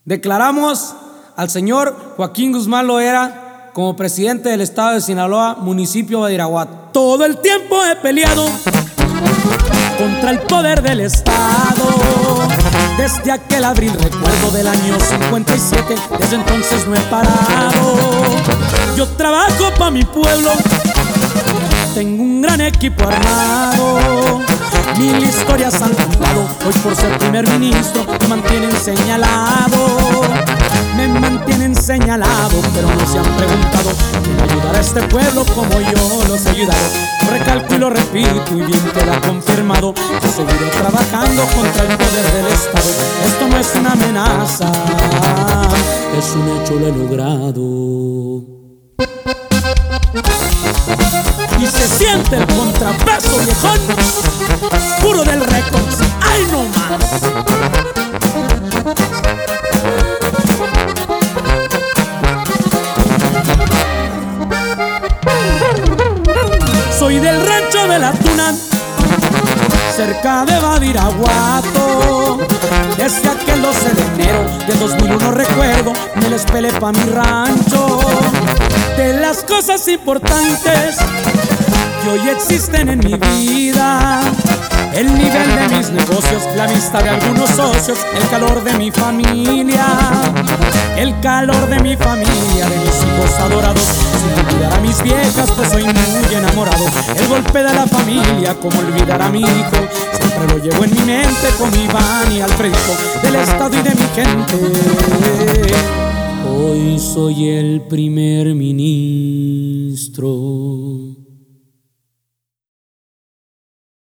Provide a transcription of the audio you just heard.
Declaramos al señor Joaquín Guzmán Loera como presidente del estado de Sinaloa, municipio de Badiraguato. Todo el tiempo he peleado contra el poder del estado. Desde aquel abril, recuerdo del año 57, desde entonces no he parado. Yo trabajo pa' mi pueblo, tengo un gran equipo armado. Mil historias han contado, hoy por ser primer ministro me mantienen señalado. Me mantienen señalado, pero no se han preguntado quién ayudará a este pueblo como yo los he ayudado. Recalco y lo repito y bien queda confirmado que seguiré trabajando contra el poder del Estado. Esto no es una amenaza, es un hecho, lo he logrado. Y se siente el contrapeso viejón, puro del récord. ¡Ay, no más! Soy del rancho de la Tuna, cerca de Badiraguato. Desde aquel 12 de enero de 2001 recuerdo, me les pelé pa' mi rancho. De las cosas importantes que hoy existen en mi vida, el nivel de mis negocios, la amistad de algunos socios, el calor de mi familia, el calor de mi familia, de mis hijos adorados, sin olvidar a mis viejas, pues soy muy enamorado. El golpe de la familia, como olvidar a mi hijo, siempre lo llevo en mi mente con Iván y Alfredo, del estado y de mi gente. Hoy soy el primer ministro.